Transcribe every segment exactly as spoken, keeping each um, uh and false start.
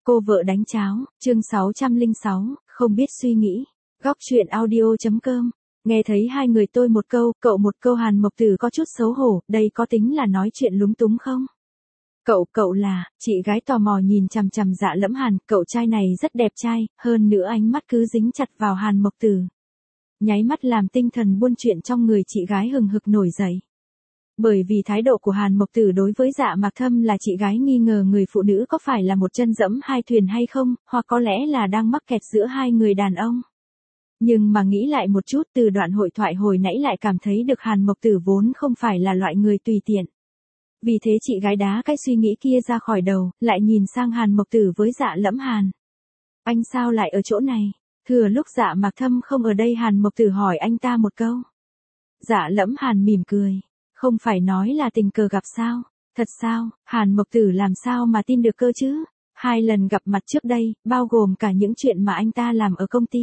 Cô vợ đánh cháo, chương sáu trăm lẻ sáu, không biết suy nghĩ. Góc truyện audio.com. Nghe thấy hai người tôi một câu, cậu một câu, Hàn Mộc Tử có chút xấu hổ, đây có tính là nói chuyện lúng túng không? Cậu, cậu là, chị gái tò mò nhìn chằm chằm Dạ Lẫm Hàn, cậu trai này rất đẹp trai, hơn nữa ánh mắt cứ dính chặt vào Hàn Mộc Tử. Nháy mắt làm tinh thần buôn chuyện trong người chị gái hừng hực nổi dậy. Bởi vì thái độ của Hàn Mộc Tử đối với Dạ Mạc Thâm là chị gái nghi ngờ người phụ nữ có phải là một chân dẫm hai thuyền hay không, hoặc có lẽ là đang mắc kẹt giữa hai người đàn ông. Nhưng mà nghĩ lại một chút, từ đoạn hội thoại hồi nãy lại cảm thấy được Hàn Mộc Tử vốn không phải là loại người tùy tiện. Vì thế chị gái đá cái suy nghĩ kia ra khỏi đầu, lại nhìn sang Hàn Mộc Tử với Dạ Lẫm Hàn. Anh sao lại ở chỗ này? Thừa lúc Dạ Mạc Thâm không ở đây, Hàn Mộc Tử hỏi anh ta một câu. Dạ Lẫm Hàn mỉm cười. Không phải nói là tình cờ gặp sao? Thật sao? Hàn Mộc Tử làm sao mà tin được cơ chứ? Hai lần gặp mặt trước đây, bao gồm cả những chuyện mà anh ta làm ở công ty.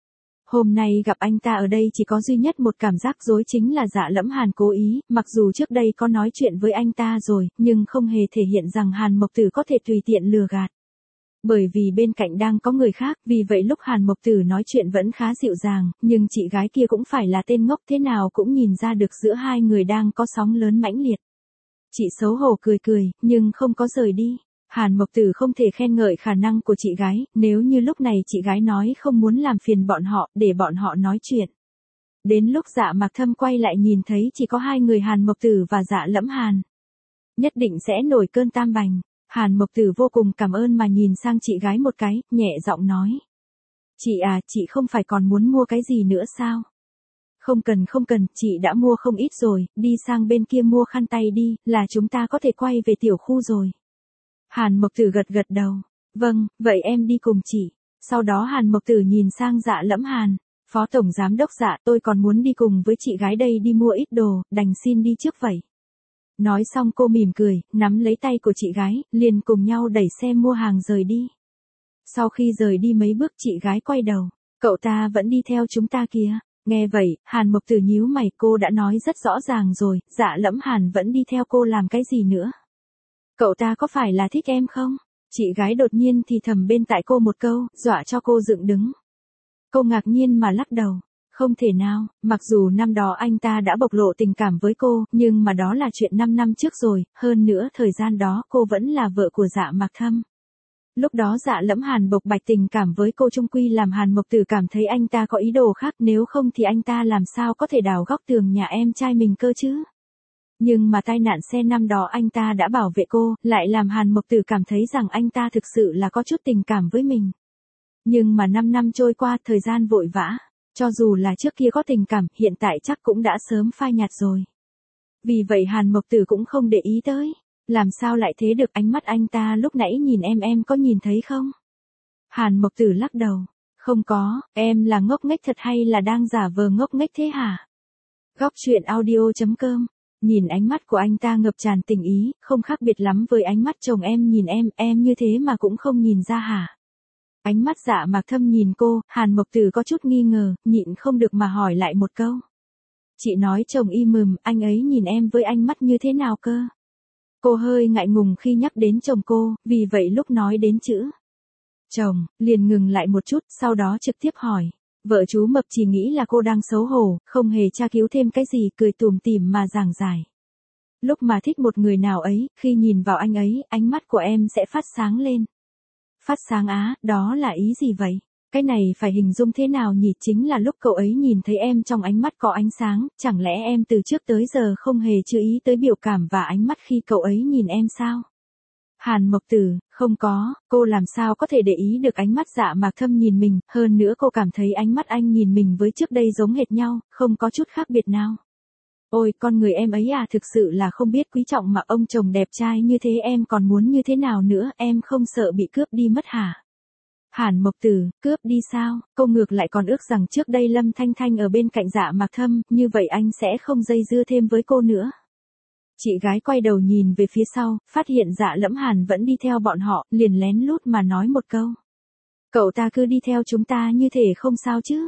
Hôm nay gặp anh ta ở đây chỉ có duy nhất một cảm giác dối, chính là Dạ Lẫm Hàn cố ý, mặc dù trước đây có nói chuyện với anh ta rồi, nhưng không hề thể hiện rằng Hàn Mộc Tử có thể tùy tiện lừa gạt. Bởi vì bên cạnh đang có người khác, vì vậy lúc Hàn Mộc Tử nói chuyện vẫn khá dịu dàng, nhưng chị gái kia cũng phải là tên ngốc thế nào cũng nhìn ra được giữa hai người đang có sóng lớn mãnh liệt. Chị xấu hổ cười cười, nhưng không có rời đi. Hàn Mộc Tử không thể khen ngợi khả năng của chị gái, nếu như lúc này chị gái nói không muốn làm phiền bọn họ, để bọn họ nói chuyện. Đến lúc Dạ Mạc Thâm quay lại nhìn thấy chỉ có hai người Hàn Mộc Tử và Dạ Lẫm Hàn, nhất định sẽ nổi cơn tam bành. Hàn Mộc Tử vô cùng cảm ơn mà nhìn sang chị gái một cái, nhẹ giọng nói. Chị à, chị không phải còn muốn mua cái gì nữa sao? Không cần không cần, chị đã mua không ít rồi, đi sang bên kia mua khăn tay đi, là chúng ta có thể quay về tiểu khu rồi. Hàn Mộc Tử gật gật đầu. Vâng, vậy em đi cùng chị. Sau đó Hàn Mộc Tử nhìn sang Dạ Lẫm Hàn. Phó Tổng Giám Đốc Dạ, tôi còn muốn đi cùng với chị gái đây đi mua ít đồ, đành xin đi trước vậy. Nói xong cô mỉm cười, nắm lấy tay của chị gái, liền cùng nhau đẩy xe mua hàng rời đi. Sau khi rời đi mấy bước, chị gái quay đầu. Cậu ta vẫn đi theo chúng ta kìa. Nghe vậy, Hàn Mộc Tử nhíu mày, cô đã nói rất rõ ràng rồi, Dạ Lẫm Hàn vẫn đi theo cô làm cái gì nữa? Cậu ta có phải là thích em không? Chị gái đột nhiên thì thầm bên tai cô một câu, dọa cho cô dựng đứng. Cô ngạc nhiên mà lắc đầu. Không thể nào, mặc dù năm đó anh ta đã bộc lộ tình cảm với cô, nhưng mà đó là chuyện năm năm trước rồi, hơn nữa thời gian đó cô vẫn là vợ của Dạ Mạc Thâm. Lúc đó Dạ Lẫm Hàn bộc bạch tình cảm với cô chung quy làm Hàn Mộc Tử cảm thấy anh ta có ý đồ khác, nếu không thì anh ta làm sao có thể đào góc tường nhà em trai mình cơ chứ. Nhưng mà tai nạn xe năm đó anh ta đã bảo vệ cô, lại làm Hàn Mộc Tử cảm thấy rằng anh ta thực sự là có chút tình cảm với mình. Nhưng mà năm năm trôi qua, thời gian vội vã. Cho dù là trước kia có tình cảm, hiện tại chắc cũng đã sớm phai nhạt rồi. Vì vậy Hàn Mộc Tử cũng không để ý tới. Làm sao lại thế được, ánh mắt anh ta lúc nãy nhìn em em có nhìn thấy không? Hàn Mộc Tử lắc đầu. Không có, em là ngốc nghếch thật hay là đang giả vờ ngốc nghếch thế hả? Góc truyện audio.com. Nhìn ánh mắt của anh ta ngập tràn tình ý, không khác biệt lắm với ánh mắt chồng em nhìn em, em như thế mà cũng không nhìn ra hả? Ánh mắt Dạ Mạc Thâm nhìn cô, Hàn Mộc Tử có chút nghi ngờ, nhịn không được mà hỏi lại một câu. Chị nói chồng y mừm, anh ấy nhìn em với ánh mắt như thế nào cơ? Cô hơi ngại ngùng khi nhắc đến chồng cô, vì vậy lúc nói đến chữ chồng, liền ngừng lại một chút, sau đó trực tiếp hỏi. Vợ chú Mập chỉ nghĩ là cô đang xấu hổ, không hề tra cứu thêm cái gì, cười tủm tỉm mà giảng giải. Lúc mà thích một người nào ấy, khi nhìn vào anh ấy, ánh mắt của em sẽ phát sáng lên. Phát sáng á, đó là ý gì vậy? Cái này phải hình dung thế nào nhỉ? Chính là lúc cậu ấy nhìn thấy em trong ánh mắt có ánh sáng, chẳng lẽ em từ trước tới giờ không hề chú ý tới biểu cảm và ánh mắt khi cậu ấy nhìn em sao? Hàn Mộc Tử, không có, cô làm sao có thể để ý được ánh mắt Dạ Mạc Thâm nhìn mình, hơn nữa cô cảm thấy ánh mắt anh nhìn mình với trước đây giống hệt nhau, không có chút khác biệt nào. Ôi, con người em ấy à, thực sự là không biết quý trọng mà, ông chồng đẹp trai như thế em còn muốn như thế nào nữa, em không sợ bị cướp đi mất hả? Hàn Mộc Tử, cướp đi sao? Cô ngược lại còn ước rằng trước đây Lâm Thanh Thanh ở bên cạnh Dạ Mạc Thâm, như vậy anh sẽ không dây dưa thêm với cô nữa. Chị gái quay đầu nhìn về phía sau, phát hiện Dạ Lẫm Hàn vẫn đi theo bọn họ, liền lén lút mà nói một câu. Cậu ta cứ đi theo chúng ta như thể không sao chứ?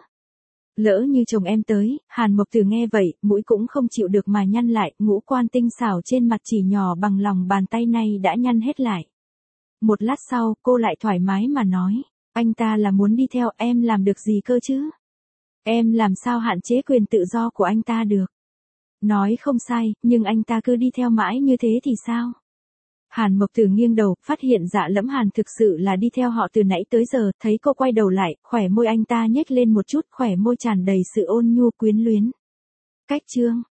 Lỡ như chồng em tới, Hàn Mộc Tử nghe vậy, mũi cũng không chịu được mà nhăn lại, ngũ quan tinh xảo trên mặt chỉ nhỏ bằng lòng bàn tay này đã nhăn hết lại. Một lát sau, cô lại thoải mái mà nói, anh ta là muốn đi theo, em làm được gì cơ chứ? Em làm sao hạn chế quyền tự do của anh ta được? Nói không sai, nhưng anh ta cứ đi theo mãi như thế thì sao? Hàn Mộc Tử nghiêng đầu, phát hiện Dạ Lẫm Hàn thực sự là đi theo họ từ nãy tới giờ, thấy cô quay đầu lại, khóe môi anh ta nhếch lên một chút, khóe môi tràn đầy sự ôn nhu quyến luyến. Cách chương